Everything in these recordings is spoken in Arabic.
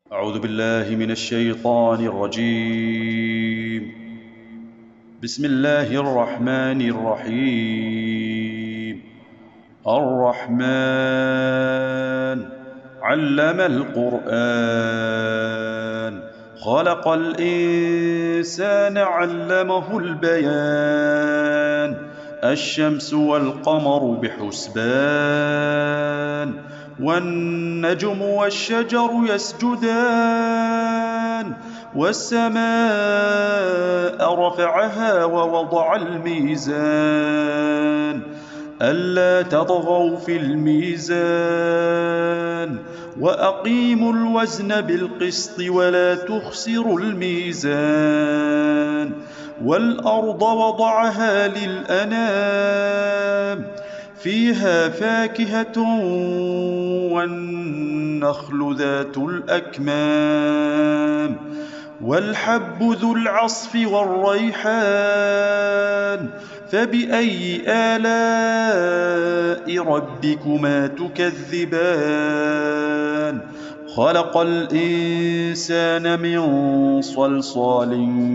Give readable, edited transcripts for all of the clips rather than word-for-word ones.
أعوذ بالله من الشيطان الرجيم. بسم الله الرحمن الرحيم. الرحمن علم القرآن، خلق الإنسان علمه البيان. الشمس والقمر بحسبان، والنجم والشجر يسجدان، والسماء رفعها ووضع الميزان ألا تطغوا في الميزان وأقيموا الوزن بالقسط ولا تخسروا الميزان. والأرض وضعها للأنام، فيها فاكهة والنخل ذات الأكمام، والحب ذو العصف والريحان. فبأي آلاء ربكما تكذبان؟ خلق الإنسان من صلصال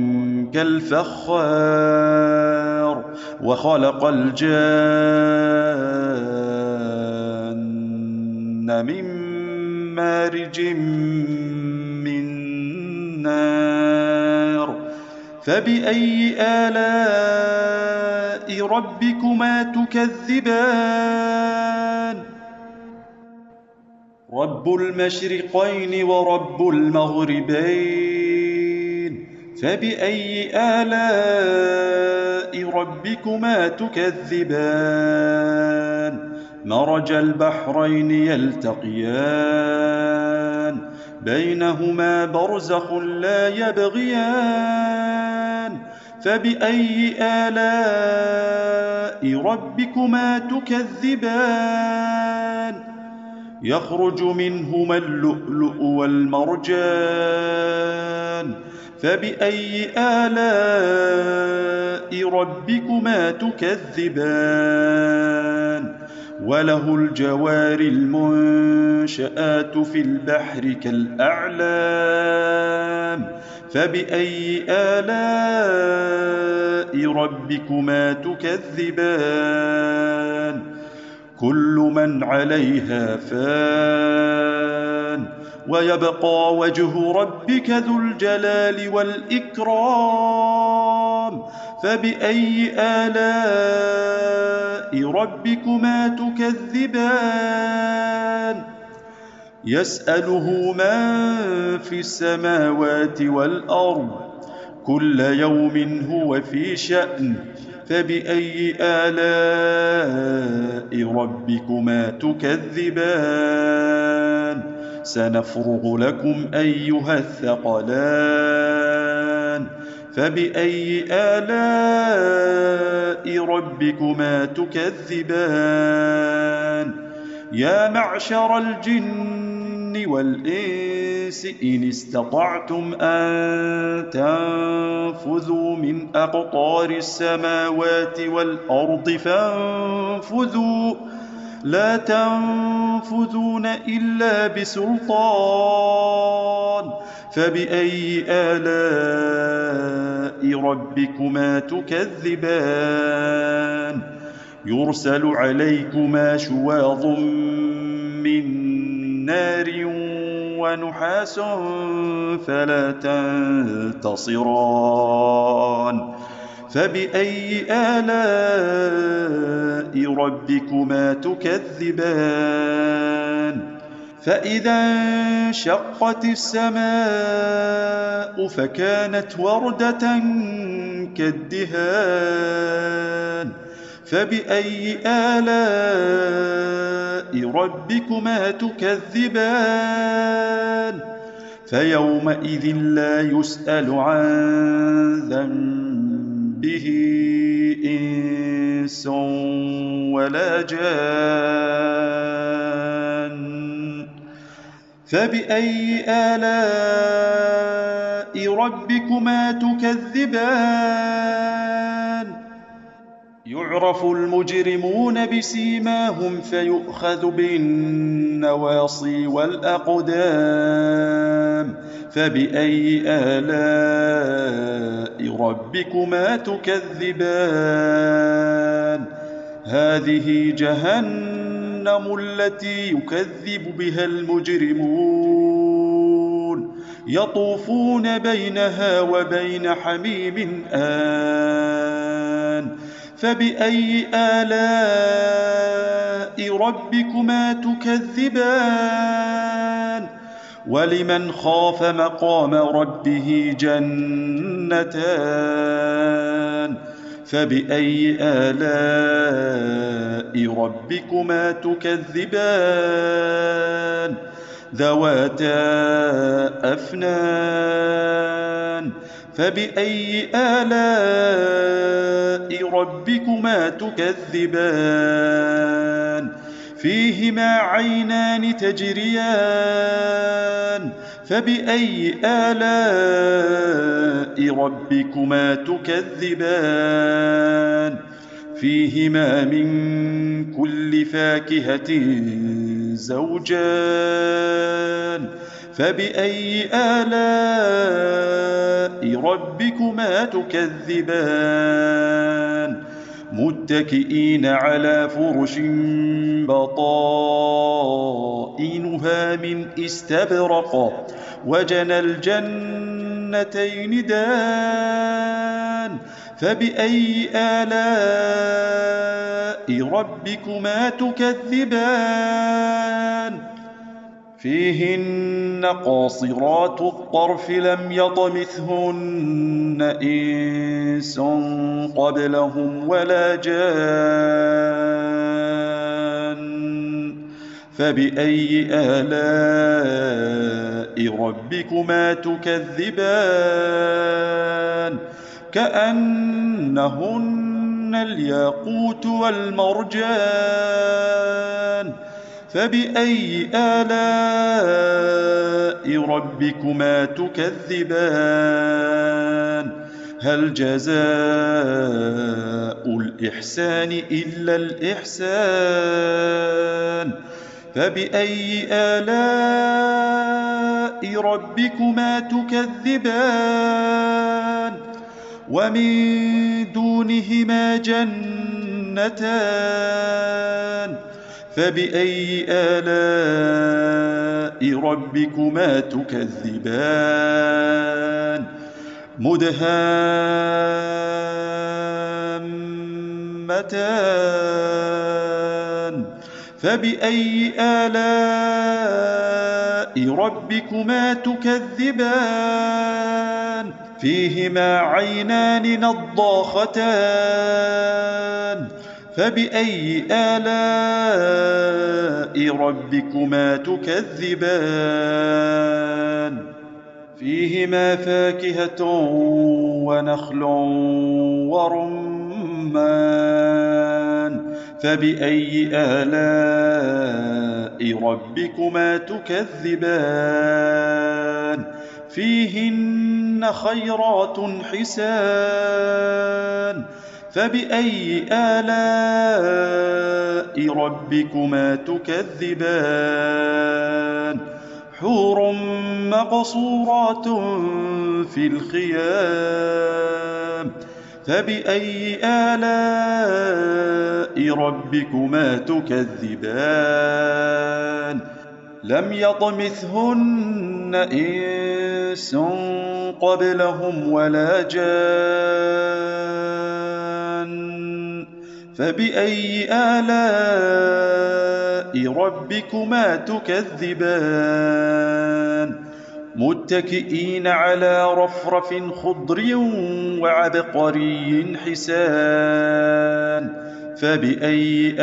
كالفخار، وخلق الجان من مارج من نار. فبأي آلاء ربكما تكذبان؟ رب المشرقين ورب المغربين، فبأي آلاء ربكما تكذبان؟ مرج البحرين يلتقيان، بينهما برزخ لا يبغيان. فبأي آلاء ربكما تكذبان؟ يخرج منهما اللؤلؤ والمرجان، فبأي آلاء ربكما تكذبان؟ وله الجوار المنشآت في البحر كالأعلام، فبأي آلاء ربكما تكذبان؟ كل من عليها فان، ويبقى وجه ربك ذو الجلال والإكرام. فبأي آلاء ربكما تكذبان؟ يسأله من في السماوات والأرض، كل يوم هو في شأن. فبأي آلاء ربكما تكذبان؟ سنفرغ لكم أيها الثقلان. فبأي آلاء ربكما تكذبان؟ يا معشر الجن والإنس إن استطعتم أن تنفذوا من أقطار السماوات والأرض فانفذوا، لا تنفذون إلا بسلطان. فبأي آلاء ربكما تكذبان؟ يرسل عليكما شواظ من نار ونحاس فلا تنتصران. فبأي آلاء ربكما تكذبان؟ فإذا انشقت السماء فكانت وردة كالدهان. فبأي آلاء ربكما تكذبان؟ فيومئذ لا يسأل عن ذنبه إنس ولا جان. فبأي آلاء ربكما تكذبان؟ يعرف المجرمون بسيماهم فيؤخذ بالنواصي والأقدام. فبأي آلاء ربكما تكذبان هذه جهنم التي يكذب بها المجرمون يطوفون بينها وبين حميم آن فبأي آلاء ربكما تكذبان ولمن خاف مقام ربه جنتان فبأي آلاء ربكما تكذبان ذواتا أفنان فبأي آلاء ربكما تكذبان فيهما عينان تجريان فبأي آلاء ربكما تكذبان فيهما من كل فاكهة زوجان فبأي آلاء ربكما تكذبان متكئين على فرش بطائنها من استبرق وجنى الجنتين دان فبأي آلاء ربكما تكذبان فيهن قاصرات الطرف لم يطمثهن إنس قبلهم ولا جان فبأي آلاء ربكما تكذبان كأنهن الياقوت والمرجان فبأي آلاء ربكما تكذبان هل جزاء الإحسان إلا الإحسان فبأي آلاء ربكما تكذبان ومن دونهما جنتان فبأي آلاء ربكما تكذبان مدهامتان فبأي آلاء ربكما تكذبان فيهما عينان نضاختان فبأي آلاء ربكما تكذبان فيهما فاكهة ونخل ورمان فبأي آلاء ربكما تكذبان فيهن خيرات حسان فبأي آلاء ربكما تكذبان حور مقصورات في الخيام فبأي آلاء ربكما تكذبان لم يطمثهن إنس قبلهم ولا جان فبأي آلاء ربكما تكذبان متكئين على رفرف خضر وعبقري حسان فبأي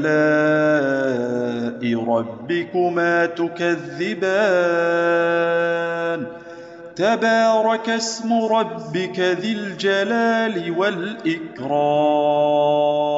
آلاء ربكما تكذبان تبارك اسم ربك ذي الجلال والإكرام